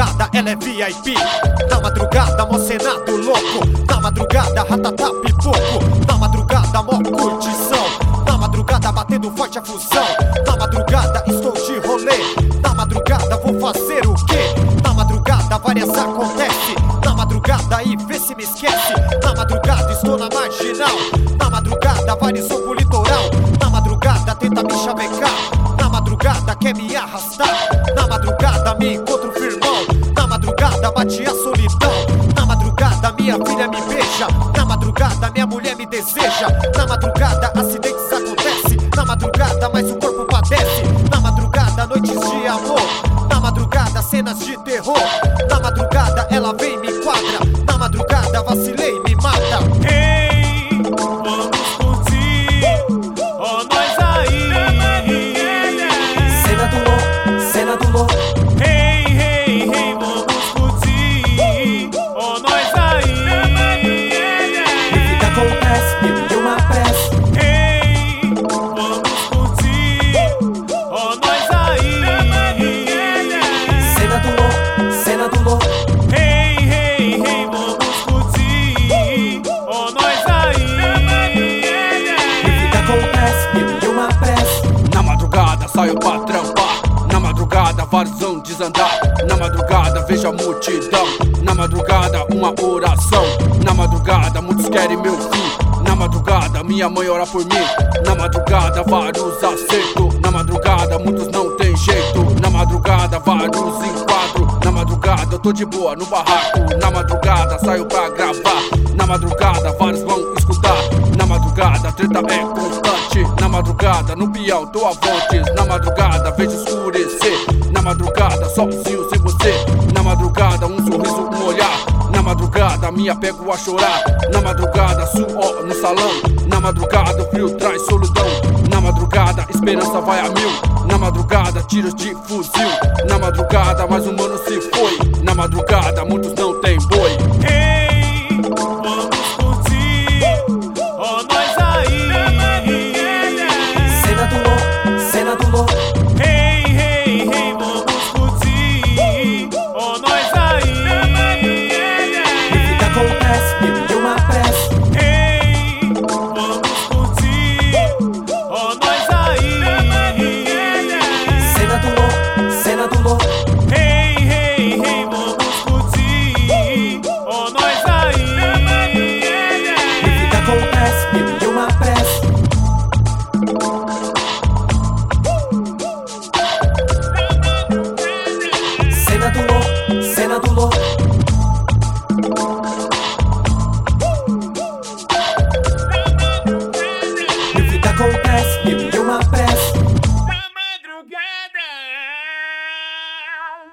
madrugada ela é VIP. Na madrugada mó cenário louco. Na madrugada ratatá pipoco. Na madrugada mó curtição. Na madrugada batendo forte a fusão. Na madrugada estou de rolê. Na madrugada vou fazer o quê? Na madrugada várias acontece. Na madrugada e vê se me esquece. Na madrugada estou na marginal. Na madrugada vários vão pro litoral. Na madrugada tenta me chavecar. Na madrugada quer me arrastar. Na madrugada me encontro firmão. Na madrugada bate a solidão. Na madrugada minha filha me beija. Na madrugada minha mulher me deseja. Na madrugada acidentes acontecem. Na madrugada mais o corpo padece. Na madrugada noites de amor. Na madrugada cenas de terror. Na madrugada ela vem e me quadra. Na madrugada vacilei e me mata. Hey, vamos curtir, ó nós aí. Cena do louco, cena do louco. Hey, hey, hey, vamos curtir, ó nós aí. E fica com pressa, e uma pressa. Hey, vamos curtir, ó nós aí. Cena do louco, cena do louco. Hey, hey, hey, vamos curtir, ó nós aí. E fica com pressa, e uma pressa. Na madrugada saio pra trampar. Na madrugada vários vão desandar. Na madrugada vejo a multidão. Na madrugada uma oração. Na madrugada muitos querem meu fim. Na madrugada minha mãe ora por mim. Na madrugada vários acertos. Na madrugada muitos não tem jeito. Na madrugada vários enquadros. Na madrugada eu tô de boa no barraco. Na madrugada saio pra gravar. Na madrugada vários vão escutar. Na madrugada a treta é constante. Na madrugada no peão tô a fontes. Na madrugada vejo escurecer. Na madrugada sozinho sem você. Na madrugada um sorriso, um olhar. Na madrugada minha pego a chorar. Na madrugada suor no salão. Na madrugada o frio traz solidão. Na madrugada esperança vai a mil. Na madrugada tiros de fuzil. Na madrugada mais um mano se foi. Na madrugada muitos não tem boi. Hey, vamos curtir, ó nós aí. Cena do louco, cena do louco. Hey, hey, hey, vamos curtir, ó nós aí. E fica com pressa, e uma pressa. Hey, vamos curtir, ó nós aí. Cena do louco, cena do louco. Hey, hey, hey, vamos curtir, ó nós aí. E fica com pressa, e uma pressa. Cena do louco, cena do louco.